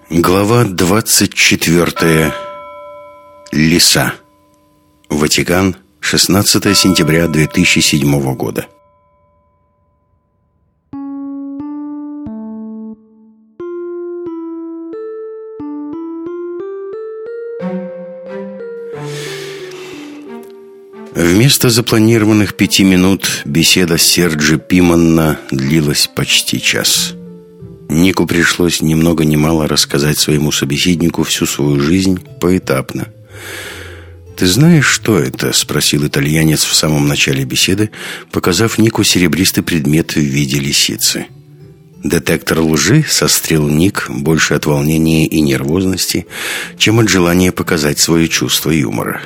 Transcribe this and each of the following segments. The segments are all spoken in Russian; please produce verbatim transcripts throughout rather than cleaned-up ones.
Глава двадцать четвёртая. Лиса. Ватикан, шестнадцатое сентября две тысячи седьмого года. Вместо запланированных пяти минут беседа Серджи Пиманна длилась почти час. Нику пришлось ни много ни мало рассказать своему собеседнику всю свою жизнь поэтапно. «Ты знаешь, что это?» – спросил итальянец в самом начале беседы, показав Нику серебристый предмет в виде лисицы. «Детектор лжи?» – сострил Ник больше от волнения и нервозности, чем от желания показать свое чувство юмора.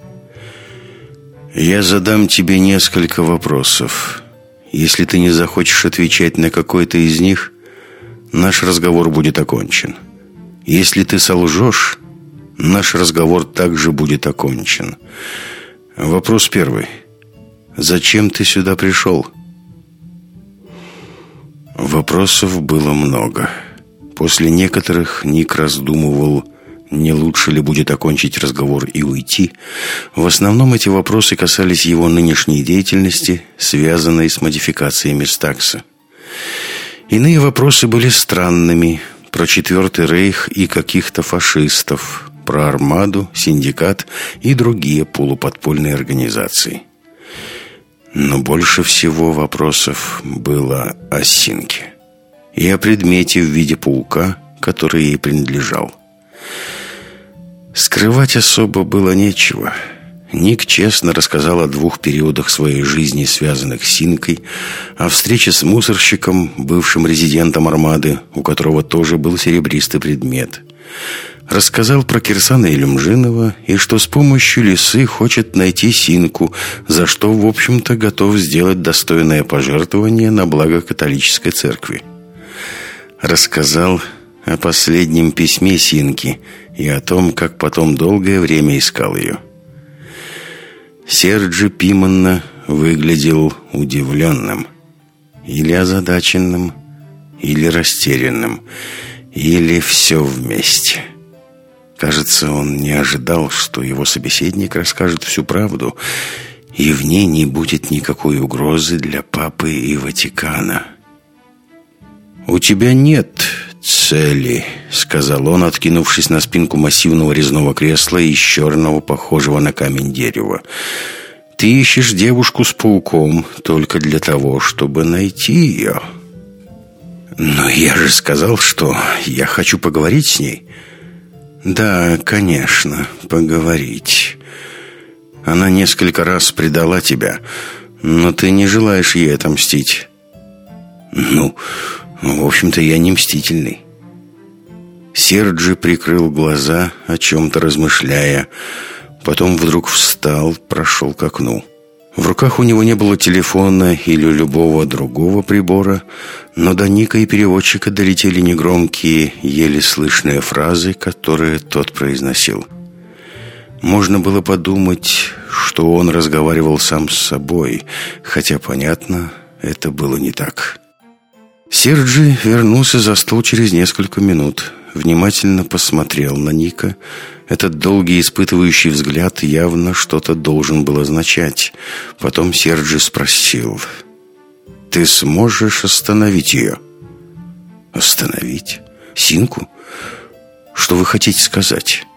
«Я задам тебе несколько вопросов. Если ты не захочешь отвечать на какой-то из них, наш разговор будет окончен. Если ты солжешь, наш разговор также будет окончен. Вопрос первый. Зачем ты сюда пришел?» Вопросов было много. После некоторых Ник раздумывал, не лучше ли будет окончить разговор и уйти. В основном эти вопросы касались его нынешней деятельности, связанной с модификациями Стакса. Иные вопросы были странными, про Четвертый Рейх и каких-то фашистов, про Армаду, Синдикат и другие полуподпольные организации. Но больше всего вопросов было о Синке и о предмете в виде паука, который ей принадлежал. Скрывать особо было нечего. Ник честно рассказал о двух периодах своей жизни, связанных с Синкой, о встрече с мусорщиком, бывшим резидентом Армады, у которого тоже был серебристый предмет. Рассказал про Кирсана Илюмжинова и что с помощью лисы хочет найти Синку, за что, в общем-то, готов сделать достойное пожертвование на благо католической церкви. Рассказал о последнем письме Синки и о том, как потом долгое время искал ее. Серджи Пиманна выглядел удивленным, или озадаченным, или растерянным, или все вместе. Кажется, он не ожидал, что его собеседник расскажет всю правду, и в ней не будет никакой угрозы для папы и Ватикана. «У тебя нет цели», — сказал он, откинувшись на спинку массивного резного кресла из черного, похожего на камень дерева. «Ты ищешь девушку с пауком только для того, чтобы найти ее». «Но я же сказал, что я хочу поговорить с ней». «Да, конечно, поговорить. Она несколько раз предала тебя, но ты не желаешь ей отомстить». «Ну, в общем-то, я не мстительный». Серджи прикрыл глаза, о чем-то размышляя. Потом вдруг встал, прошел к окну. В руках у него не было телефона или любого другого прибора, но до Ника и переводчика долетели негромкие, еле слышные фразы, которые тот произносил. Можно было подумать, что он разговаривал сам с собой, хотя, понятно, это было не так. Серджи вернулся за стол через несколько минут. Внимательно посмотрел на Ника. Этот долгий испытывающий взгляд явно что-то должен был означать. Потом Серджи спросил: «Ты сможешь остановить ее?» «Остановить? Синку? Что вы хотите сказать?»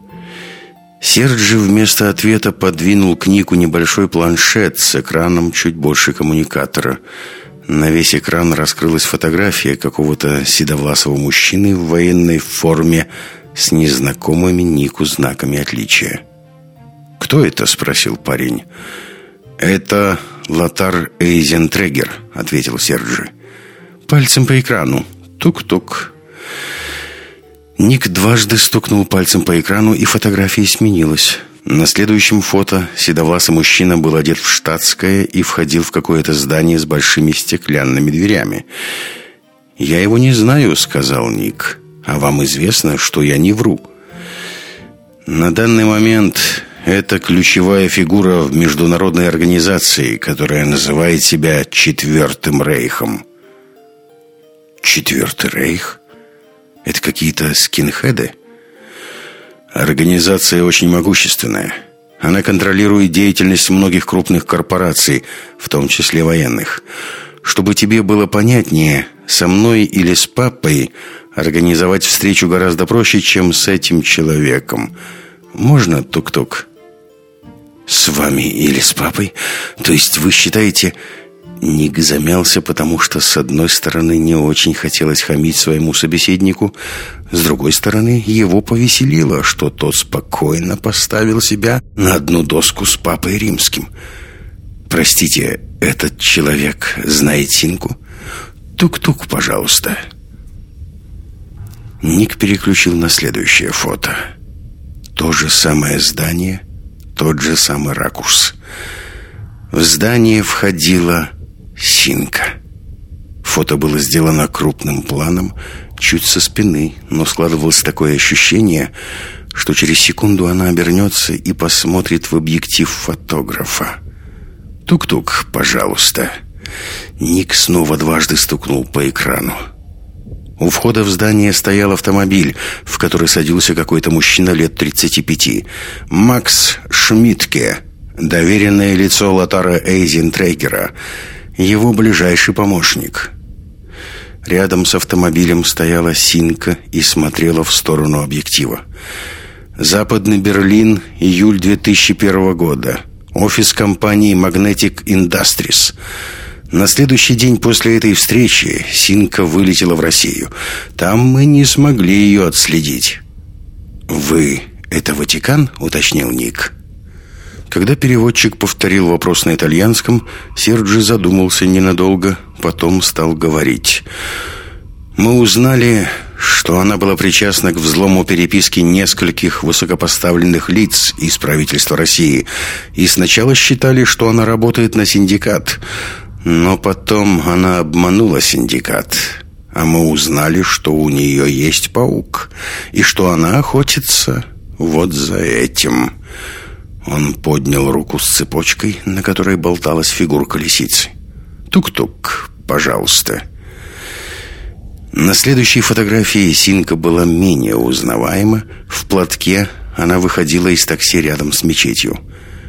Серджи вместо ответа подвинул к Нику небольшой планшет с экраном чуть больше коммуникатора. На весь экран раскрылась фотография какого-то седовласого мужчины в военной форме с незнакомыми Нику знаками отличия. «Кто это?» – спросил парень. «Это Лотар Эйзентрегер», – ответил Серджи. «Пальцем по экрану. Тук-тук». Ник дважды стукнул пальцем по экрану, и фотография сменилась. На следующем фото седовласый мужчина был одет в штатское и входил в какое-то здание с большими стеклянными дверями. «Я его не знаю», — сказал Ник. «А вам известно, что я не вру». «На данный момент это ключевая фигура в международной организации, которая называет себя Четвертым Рейхом». «Четвертый Рейх? Это какие-то скинхеды? Организация очень могущественная. Она контролирует деятельность многих крупных корпораций, в том числе военных. Чтобы тебе было понятнее, со мной или с папой организовать встречу гораздо проще, чем с этим человеком. Можно, тук-тук? С вами или с папой? То есть вы считаете... Ник замялся, потому что, с одной стороны, не очень хотелось хамить своему собеседнику, с другой стороны, его повеселило, что тот спокойно поставил себя на одну доску с папой римским. «Простите, этот человек знает Синку? Тук-тук, пожалуйста». Ник переключил на следующее фото. То же самое здание, тот же самый ракурс. В здание входила Синка. Фото было сделано крупным планом, чуть со спины, но складывалось такое ощущение, что через секунду она обернется и посмотрит в объектив фотографа. «Тук-тук, пожалуйста». Ник снова дважды стукнул по экрану. У входа в здание стоял автомобиль, в который садился какой-то мужчина лет тридцати пяти. Макс Шмидтке, доверенное лицо Лотара Эйзентрегера, его ближайший помощник. Рядом с автомобилем стояла Синка и смотрела в сторону объектива. Западный Берлин, июль две тысячи первого года. Офис компании Magnetic Industries. На следующий день после этой встречи Синка вылетела в Россию. Там мы не смогли ее отследить. «Вы — это Ватикан?» — уточнил Ник. Когда переводчик повторил вопрос на итальянском, Серджи задумался ненадолго, потом стал говорить. «Мы узнали, что она была причастна к взлому переписки нескольких высокопоставленных лиц из правительства России, и сначала считали, что она работает на синдикат, но потом она обманула синдикат, а мы узнали, что у нее есть паук, и что она охотится вот за этим». Он поднял руку с цепочкой, на которой болталась фигурка лисицы. «Тук-тук, пожалуйста». На следующей фотографии Синка была менее узнаваема. В платке она выходила из такси рядом с мечетью.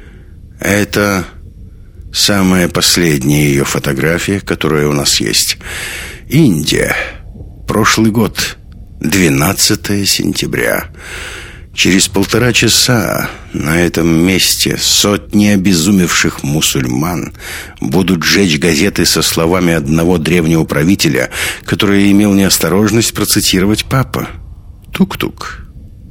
Это самая последняя ее фотография, которая у нас есть. Индия. Прошлый год. двенадцатое сентября. Через полтора часа на этом месте сотни обезумевших мусульман будут сжечь газеты со словами одного древнего правителя, который имел неосторожность процитировать папа. Тук-тук.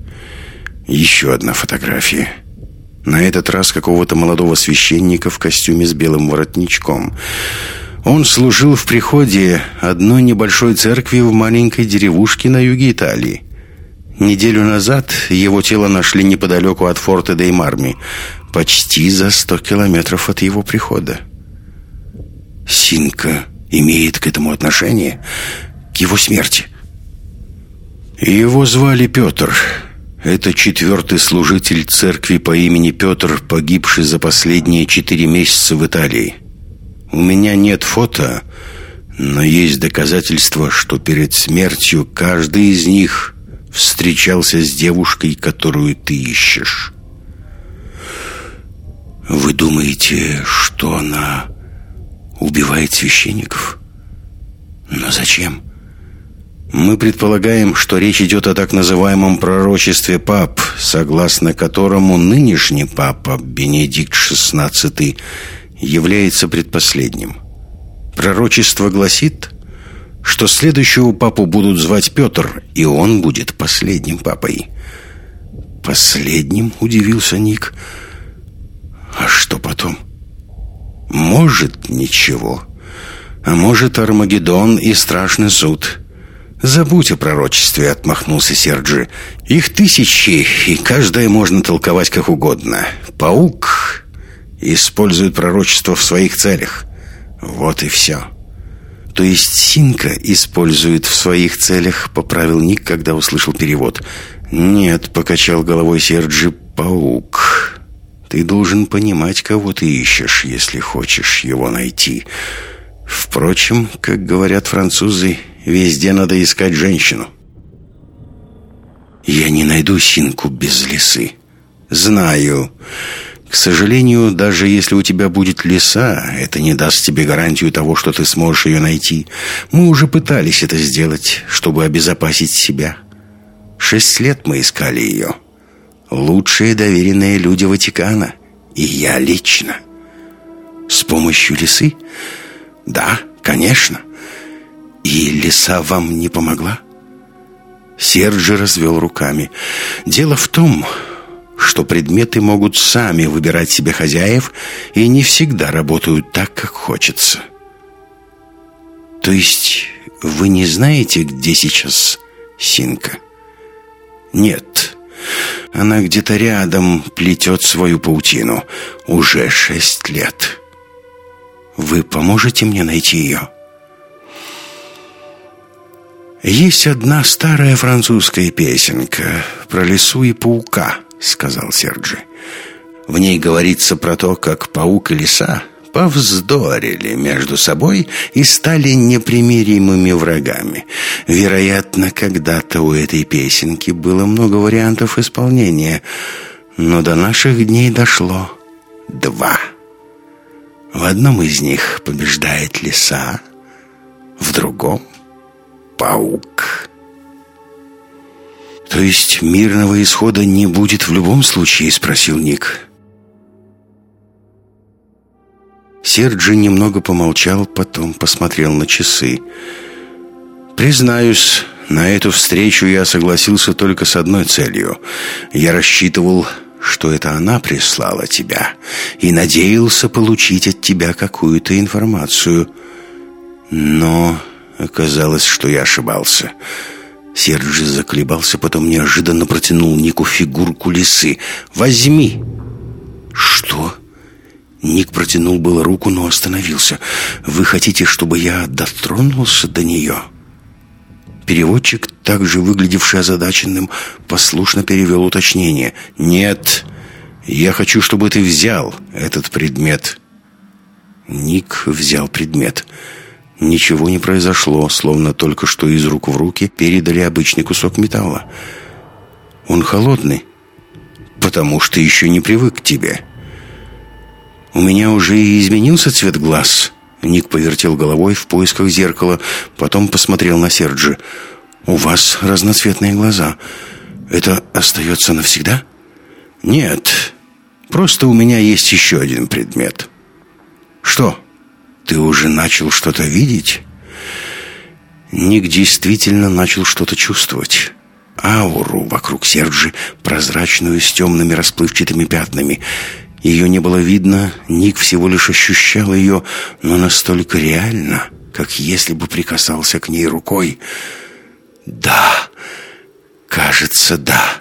Еще одна фотография. На этот раз какого-то молодого священника в костюме с белым воротничком. Он служил в приходе одной небольшой церкви в маленькой деревушке на юге Италии. Неделю назад его тело нашли неподалеку от форта Дей-Марми, почти за сто километров от его прихода. Синка имеет к этому отношение, к его смерти. Его звали Петр. Это четвертый служитель церкви по имени Петр, погибший за последние четыре месяца в Италии. У меня нет фото, но есть доказательства, что перед смертью каждый из них встречался с девушкой, которую ты ищешь. Вы думаете, что она убивает священников? Но зачем? Мы предполагаем, что речь идет о так называемом пророчестве пап, согласно которому нынешний папа Бенедикт шестнадцатый является предпоследним. Пророчество гласит, что следующего папу будут звать Петр, и он будет последним папой. Последним? Удивился Ник. А что потом? Может, ничего. А может, Армагеддон и страшный суд. Забудь о пророчестве, отмахнулся Серджи. Их тысячи, и каждое можно толковать как угодно. Паук использует пророчество в своих целях. Вот и все. То есть Синка использует в своих целях, поправил Ник, когда услышал перевод. Нет, покачал головой Серджи, паук. Ты должен понимать, кого ты ищешь, если хочешь его найти. Впрочем, как говорят французы, везде надо искать женщину. Я не найду Синку без лисы. Знаю. К сожалению, даже если у тебя будет лиса, это не даст тебе гарантию того, что ты сможешь ее найти. Мы уже пытались это сделать, чтобы обезопасить себя. Шесть лет мы искали ее. Лучшие доверенные люди Ватикана. И я лично. С помощью лисы? Да, конечно. И лиса вам не помогла? Серджи развел руками. Дело в том, что предметы могут сами выбирать себе хозяев и не всегда работают так, как хочется. То есть вы не знаете, где сейчас Синка? Нет. Она где-то рядом плетет свою паутину. Уже шесть лет. Вы поможете мне найти ее? Есть одна старая французская песенка про лису и паука, сказал Серджи. В ней говорится про то, как паук и лиса повздорили между собой и стали непримиримыми врагами. Вероятно, когда-то у этой песенки было много вариантов исполнения, но до наших дней дошло два. В одном из них побеждает лиса, в другом — паук. «То есть мирного исхода не будет в любом случае?» — спросил Ник. Серджи немного помолчал, потом посмотрел на часы. «Признаюсь, на эту встречу я согласился только с одной целью. Я рассчитывал, что это она прислала тебя, и надеялся получить от тебя какую-то информацию. Но оказалось, что я ошибался». Серджи заколебался, потом неожиданно протянул Нику фигурку лисы. «Возьми!» «Что?» Ник протянул было руку, но остановился. «Вы хотите, чтобы я дотронулся до нее?» Переводчик, также выглядевший озадаченным, послушно перевел уточнение. «Нет, я хочу, чтобы ты взял этот предмет». Ник взял предмет. Ничего не произошло, словно только что из рук в руки передали обычный кусок металла. «Он холодный, потому что еще не привык к тебе». «У меня уже и изменился цвет глаз». Ник повертел головой в поисках зеркала, потом посмотрел на Серджи. «У вас разноцветные глаза. Это остается навсегда?» «Нет, просто у меня есть еще один предмет». «Что, ты уже начал что-то видеть?» Ник действительно начал что-то чувствовать. Ауру вокруг Серджи, прозрачную, с темными расплывчатыми пятнами. Ее не было видно, Ник всего лишь ощущал ее, но настолько реально, как если бы прикасался к ней рукой. «Да, кажется, да».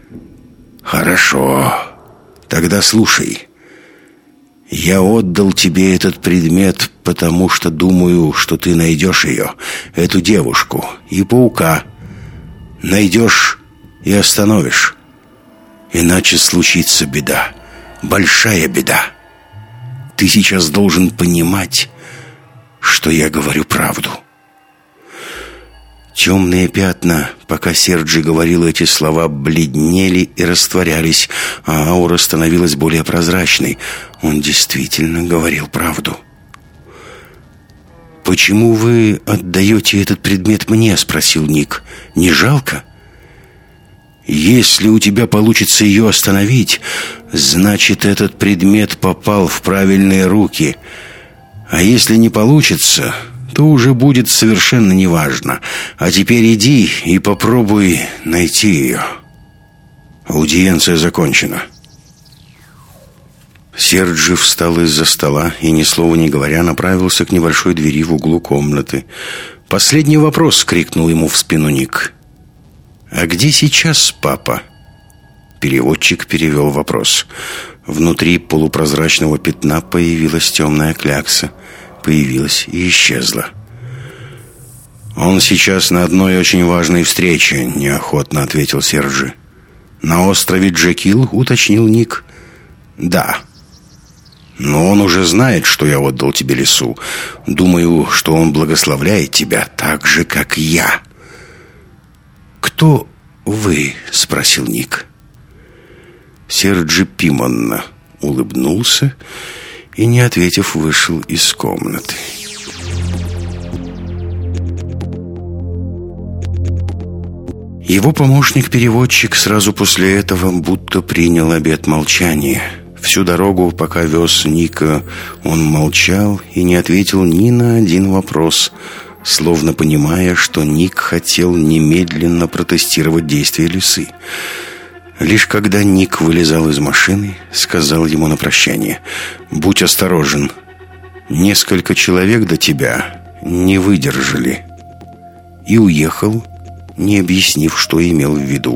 «Хорошо, тогда слушай. Я отдал тебе этот предмет, потому что думаю, что ты найдешь ее, эту девушку и паука. Найдешь и остановишь. Иначе случится беда. Большая беда. Ты сейчас должен понимать, что я говорю правду». Темные пятна, пока Серджи говорил эти слова, бледнели и растворялись, а аура становилась более прозрачной. Он действительно говорил правду. «Почему вы отдаете этот предмет мне?» — спросил Ник. «Не жалко?» «Если у тебя получится ее остановить, значит, этот предмет попал в правильные руки. А если не получится, то уже будет совершенно неважно. А теперь иди и попробуй найти ее. Аудиенция закончена». Серджи встал из-за стола и, ни слова не говоря, направился к небольшой двери в углу комнаты. «Последний вопрос!» — крикнул ему в спину Ник. «А где сейчас папа?» Переводчик перевел вопрос. Внутри полупрозрачного пятна появилась темная клякса. Появилась и исчезла. «Он сейчас на одной очень важной встрече», — неохотно ответил Серджи. «На острове Джекил?» — уточнил Ник. «Да. Но он уже знает, что я отдал тебе лису. Думаю, что он благословляет тебя так же, как я». «Кто вы?» — спросил Ник. Серджи Пимонна улыбнулся и, не ответив, вышел из комнаты. Его помощник-переводчик сразу после этого будто принял обет молчания. Всю дорогу, пока вез Ника, он молчал и не ответил ни на один вопрос, словно понимая, что Ник хотел немедленно протестировать действия лисы. Лишь когда Ник вылезал из машины, сказал ему на прощание: «Будь осторожен, несколько человек до тебя не выдержали», и уехал, не объяснив, что имел в виду.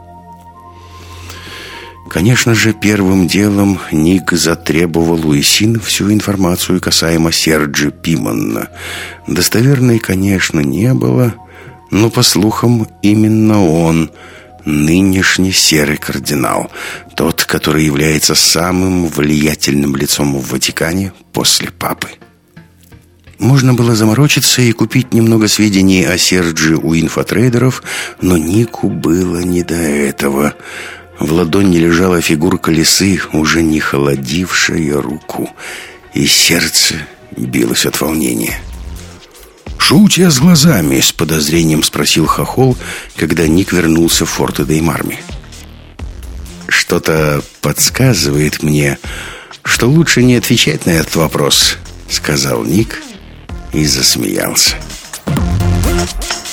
Конечно же, первым делом Ник затребовал у Исин всю информацию касаемо Серджи Пимонна. Достоверной, конечно, не было, но, по слухам, именно он нынешний серый кардинал, тот, который является самым влиятельным лицом в Ватикане после папы. Можно было заморочиться и купить немного сведений о Серджи у инфотрейдеров, но Нику было не до этого. В ладони лежала фигурка лисы, уже не холодившая руку, и сердце билось от волнения. «Шо у тебя с глазами?» — с подозрением спросил Хохол, когда Ник вернулся в Форте-дей-Марми. «Что-то подсказывает мне, что лучше не отвечать на этот вопрос», — сказал Ник и засмеялся.